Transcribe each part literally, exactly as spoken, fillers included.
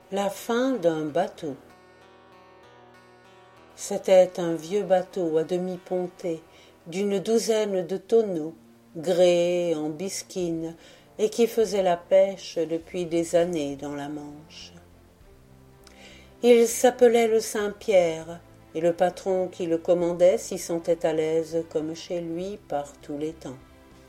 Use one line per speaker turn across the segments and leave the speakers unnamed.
La fin d'un bateau. C'était un vieux bateau à demi ponté, d'une douzaine de tonneaux, gréé en bisquine, et qui faisait la pêche depuis des années dans la Manche. Il s'appelait le Saint-Pierre, et le patron qui le commandait s'y sentait à l'aise comme chez lui par tous les temps.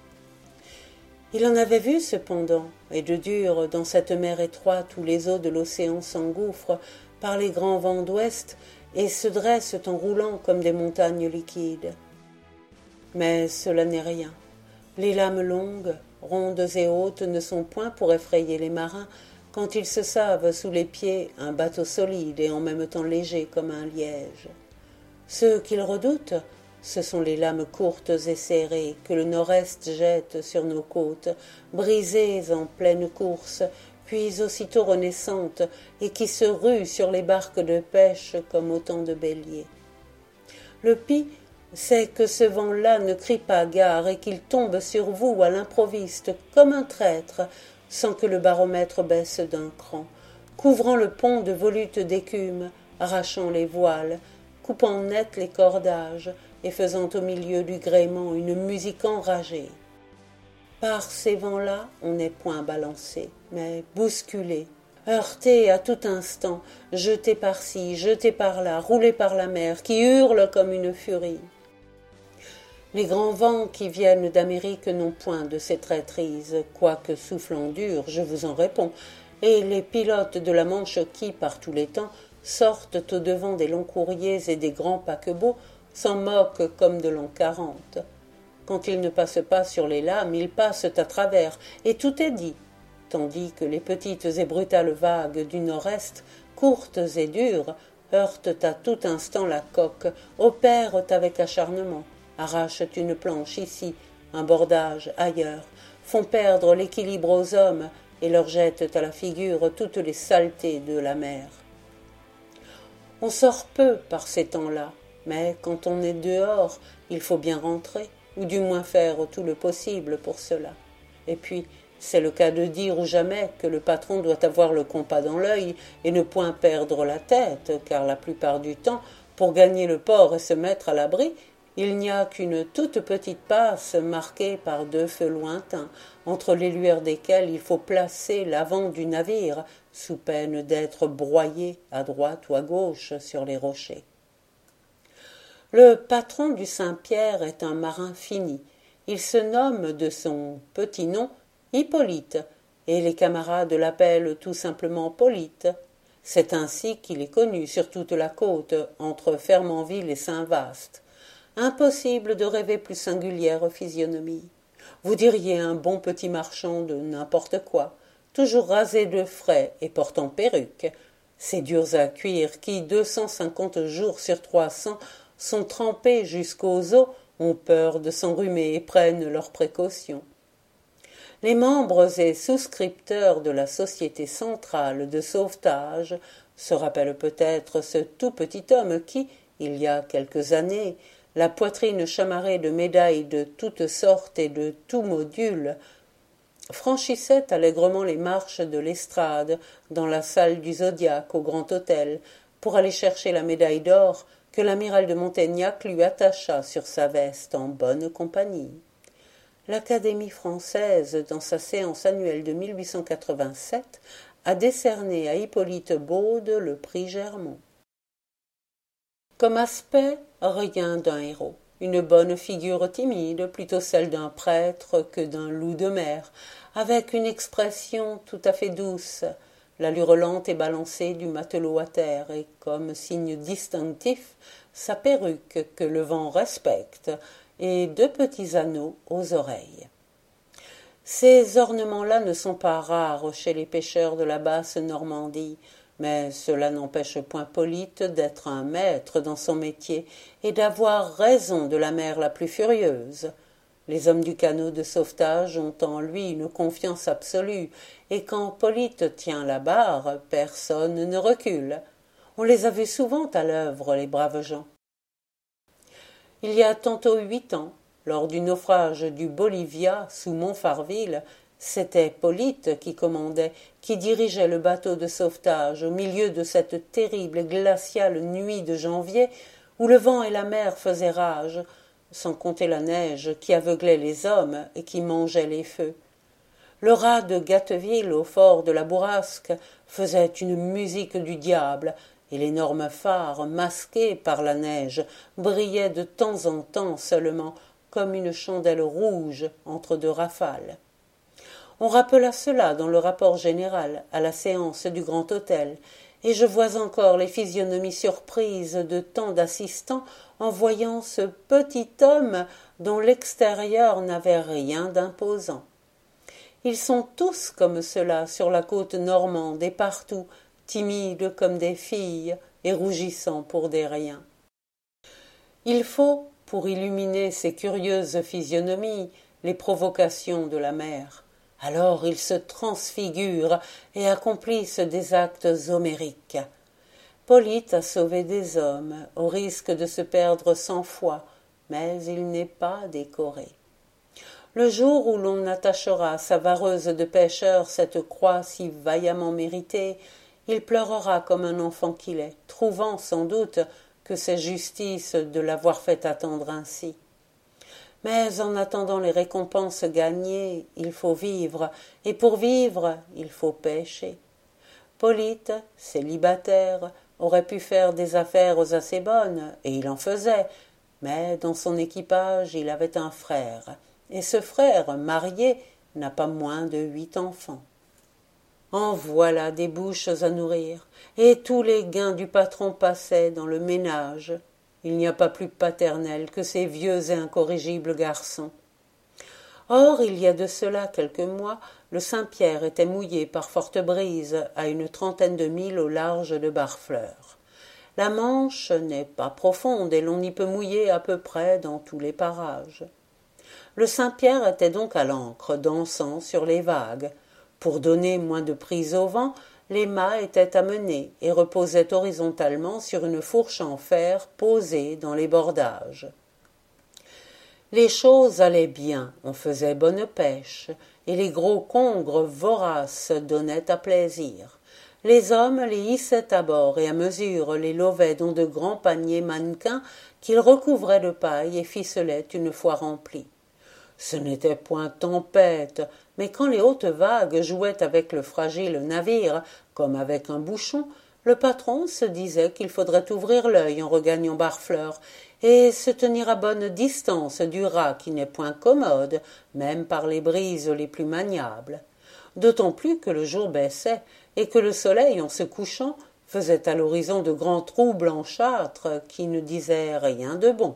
Il en avait vu cependant, et de dur, dans cette mer étroite où les eaux de l'océan s'engouffrent par les grands vents d'ouest et se dressent en roulant comme des montagnes liquides. Mais cela n'est rien. Les lames longues, rondes et hautes ne sont point pour effrayer les marins quand ils se savent sous les pieds un bateau solide et en même temps léger comme un liège. Ceux qu'ils redoutent, ce sont les lames courtes et serrées que le nord-est jette sur nos côtes, brisées en pleine course, puis aussitôt renaissantes, et qui se ruent sur les barques de pêche comme autant de béliers. Le pis, c'est que ce vent-là ne crie pas gare et qu'il tombe sur vous à l'improviste comme un traître, sans que le baromètre baisse d'un cran, couvrant le pont de volutes d'écume, arrachant les voiles, coupant net les cordages, et faisant au milieu du gréement une musique enragée. Par ces vents-là, on n'est point balancé, mais bousculé, heurté à tout instant, jeté par-ci, jeté par-là, roulé par la mer, qui hurle comme une furie. Les grands vents qui viennent d'Amérique n'ont point de ces traîtrises, quoique soufflant dur, je vous en réponds, et les pilotes de la Manche qui, par tous les temps, sortent au-devant des longs courriers et des grands paquebots, s'en moquent comme de l'an quarante. Quand ils ne passent pas sur les lames, ils passent à travers, et tout est dit, tandis que les petites et brutales vagues du nord-est, courtes et dures, heurtent à tout instant la coque, opèrent avec acharnement, arrachent une planche ici, un bordage ailleurs, font perdre l'équilibre aux hommes et leur jettent à la figure toutes les saletés de la mer. On sort peu par ces temps-là, mais quand on est dehors, il faut bien rentrer, ou du moins faire tout le possible pour cela. Et puis, c'est le cas de dire ou jamais que le patron doit avoir le compas dans l'œil et ne point perdre la tête, car la plupart du temps, pour gagner le port et se mettre à l'abri, il n'y a qu'une toute petite passe marquée par deux feux lointains, entre les lueurs desquels il faut placer l'avant du navire, sous peine d'être broyé à droite ou à gauche sur les rochers. Le patron du Saint-Pierre est un marin fini. Il se nomme de son petit nom Hippolyte, et les camarades l'appellent tout simplement Polyte. C'est ainsi qu'il est connu sur toute la côte, entre Fermanville et Saint-Vaast. Impossible de rêver plus singulière physionomie. Vous diriez un bon petit marchand de n'importe quoi, toujours rasé de frais et portant perruque. Ces durs à cuire qui, deux cent cinquante jours sur trois cents, sont trempés jusqu'aux os, ont peur de s'enrhumer et prennent leurs précautions. Les membres et souscripteurs de la Société centrale de sauvetage se rappellent peut-être ce tout petit homme qui, il y a quelques années, la poitrine chamarrée de médailles de toutes sortes et de tout module, franchissait allègrement les marches de l'estrade dans la salle du Zodiaque au Grand Hôtel pour aller chercher la médaille d'or que l'amiral de Montaignac lui attacha sur sa veste en bonne compagnie. L'Académie française, dans sa séance annuelle de mille huit cent quatre-vingt-sept, a décerné à Hippolyte Baude le prix Germont. Comme aspect, rien d'un héros. Une bonne figure timide, plutôt celle d'un prêtre que d'un loup de mer, avec une expression tout à fait douce, l'allure lente et balancée du matelot à terre, et comme signe distinctif, sa perruque que le vent respecte, et deux petits anneaux aux oreilles. Ces ornements-là ne sont pas rares chez les pêcheurs de la basse Normandie, mais cela n'empêche point Polyte d'être un maître dans son métier et d'avoir raison de la mer la plus furieuse. Les hommes du canot de sauvetage ont en lui une confiance absolue, et quand Polyte tient la barre, personne ne recule. On les a vus souvent à l'œuvre, les braves gens. Il y a tantôt huit ans, lors du naufrage du Bolivia sous Montfarville, C'était Polyte qui commandait, qui dirigeait le bateau de sauvetage au milieu de cette terrible et glaciale nuit de janvier où le vent et la mer faisaient rage, sans compter la neige qui aveuglait les hommes et qui mangeait les feux. Le raz de Gâteville au fort de la Bourrasque faisait une musique du diable, et l'énorme phare, masqué par la neige, brillait de temps en temps seulement, comme une chandelle rouge entre deux rafales. On rappela cela dans le rapport général à la séance du Grand Hôtel, et je vois encore les physionomies surprises de tant d'assistants en voyant ce petit homme dont l'extérieur n'avait rien d'imposant. Ils sont tous comme cela sur la côte normande et partout, timides comme des filles et rougissant pour des riens. Il faut, pour illuminer ces curieuses physionomies, les provocations de la mer. Alors ils se transfigurent et accomplissent des actes homériques. Polyte a sauvé des hommes, au risque de se perdre cent fois, mais il n'est pas décoré. Le jour où l'on attachera à sa vareuse de pêcheur cette croix si vaillamment méritée, il pleurera comme un enfant qu'il est, trouvant sans doute que c'est justice de l'avoir fait attendre ainsi. Mais en attendant les récompenses gagnées, il faut vivre, et pour vivre, il faut pêcher. Polyte, célibataire, aurait pu faire des affaires assez bonnes, et il en faisait, mais dans son équipage il avait un frère, et ce frère, marié, n'a pas moins de huit enfants. En voilà des bouches à nourrir, et tous les gains du patron passaient dans le ménage. Il n'y a pas plus paternel que ces vieux et incorrigibles garçons. Or, il y a de cela quelques mois, le Saint-Pierre était mouillé par forte brise à une trentaine de milles au large de Barfleur. La Manche n'est pas profonde et l'on y peut mouiller à peu près dans tous les parages. Le Saint-Pierre était donc à l'ancre, dansant sur les vagues. Pour donner moins de prise au vent, les mâts étaient amenés et reposaient horizontalement sur une fourche en fer posée dans les bordages. Les choses allaient bien, on faisait bonne pêche, et les gros congres voraces donnaient à plaisir. Les hommes les hissaient à bord et à mesure les lovaient dans de grands paniers mannequins qu'ils recouvraient de paille et ficelaient une fois remplis. Ce n'était point tempête, mais quand les hautes vagues jouaient avec le fragile navire, comme avec un bouchon, le patron se disait qu'il faudrait ouvrir l'œil en regagnant Barfleur et se tenir à bonne distance du raz qui n'est point commode, même par les brises les plus maniables. D'autant plus que le jour baissait et que le soleil, en se couchant, faisait à l'horizon de grands trous blanchâtres qui ne disaient rien de bon.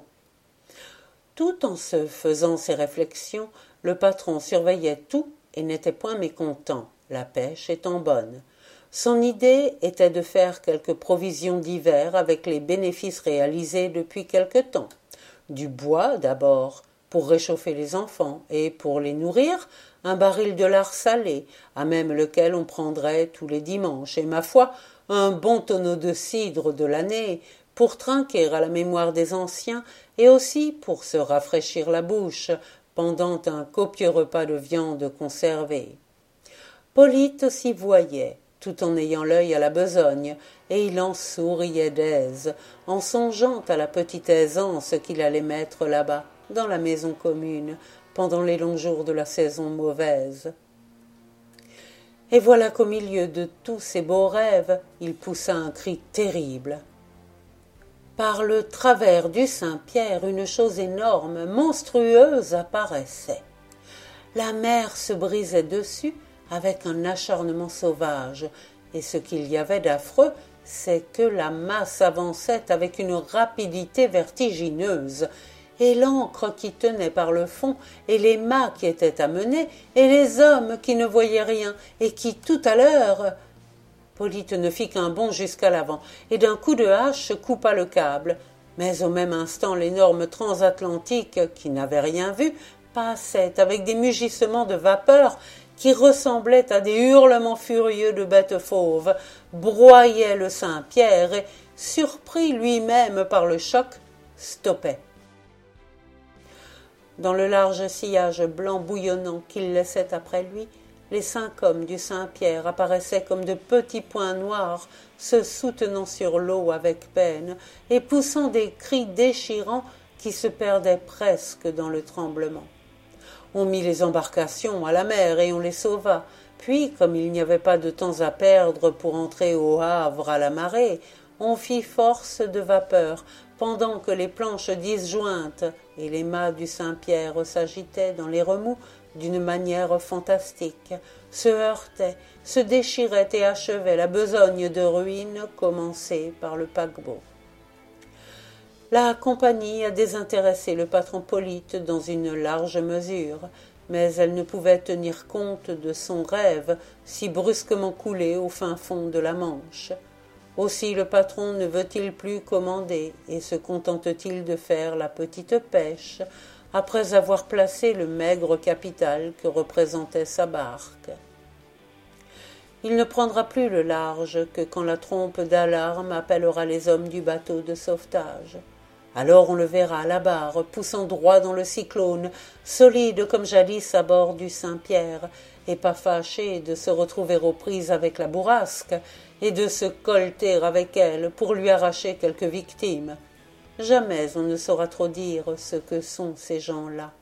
Tout en se faisant ces réflexions, le patron surveillait tout et n'était point mécontent, la pêche étant bonne. Son idée était de faire quelques provisions d'hiver avec les bénéfices réalisés depuis quelque temps. Du bois d'abord, pour réchauffer les enfants, et pour les nourrir, un baril de lard salé, à même lequel on prendrait tous les dimanches, et ma foi, un bon tonneau de cidre de l'année, pour trinquer à la mémoire des anciens, et aussi pour se rafraîchir la bouche pendant un copieux repas de viande conservée. Polyte s'y voyait, tout en ayant l'œil à la besogne, et il en souriait d'aise, en songeant à la petite aisance qu'il allait mettre là-bas, dans la maison commune, pendant les longs jours de la saison mauvaise. Et voilà qu'au milieu de tous ces beaux rêves, il poussa un cri terrible. Par le travers du Saint-Pierre, une chose énorme, monstrueuse apparaissait. La mer se brisait dessus avec un acharnement sauvage, et ce qu'il y avait d'affreux, c'est que la masse avançait avec une rapidité vertigineuse, et l'ancre qui tenait par le fond, et les mâts qui étaient amenés, et les hommes qui ne voyaient rien, et qui, tout à l'heure... Polyte ne fit qu'un bond jusqu'à l'avant, et d'un coup de hache coupa le câble. Mais au même instant, l'énorme transatlantique, qui n'avait rien vu, passait avec des mugissements de vapeur qui ressemblaient à des hurlements furieux de bêtes fauves, broyait le Saint-Pierre et, surpris lui-même par le choc, stoppait. Dans le large sillage blanc bouillonnant qu'il laissait après lui, les cinq hommes du Saint-Pierre apparaissaient comme de petits points noirs, se soutenant sur l'eau avec peine et poussant des cris déchirants qui se perdaient presque dans le tremblement. On mit les embarcations à la mer et on les sauva. Puis, comme il n'y avait pas de temps à perdre pour entrer au Havre à la marée, on fit force de vapeur, pendant que les planches disjointes et les mâts du Saint-Pierre s'agitaient dans les remous d'une manière fantastique, se heurtaient, se déchiraient et achevaient la besogne de ruines commencée par le paquebot. La compagnie a désintéressé le patron Polyte dans une large mesure, mais elle ne pouvait tenir compte de son rêve si brusquement coulé au fin fond de la Manche. Aussi le patron ne veut-il plus commander et se contente-t-il de faire la petite pêche, après avoir placé le maigre capital que représentait sa barque. Il ne prendra plus le large que quand la trompe d'alarme appellera les hommes du bateau de sauvetage. Alors on le verra à la barre, poussant droit dans le cyclone, solide comme jadis à bord du Saint-Pierre, et pas fâché de se retrouver aux prises avec la bourrasque et de se colter avec elle pour lui arracher quelques victimes. Jamais on ne saura trop dire ce que sont ces gens-là.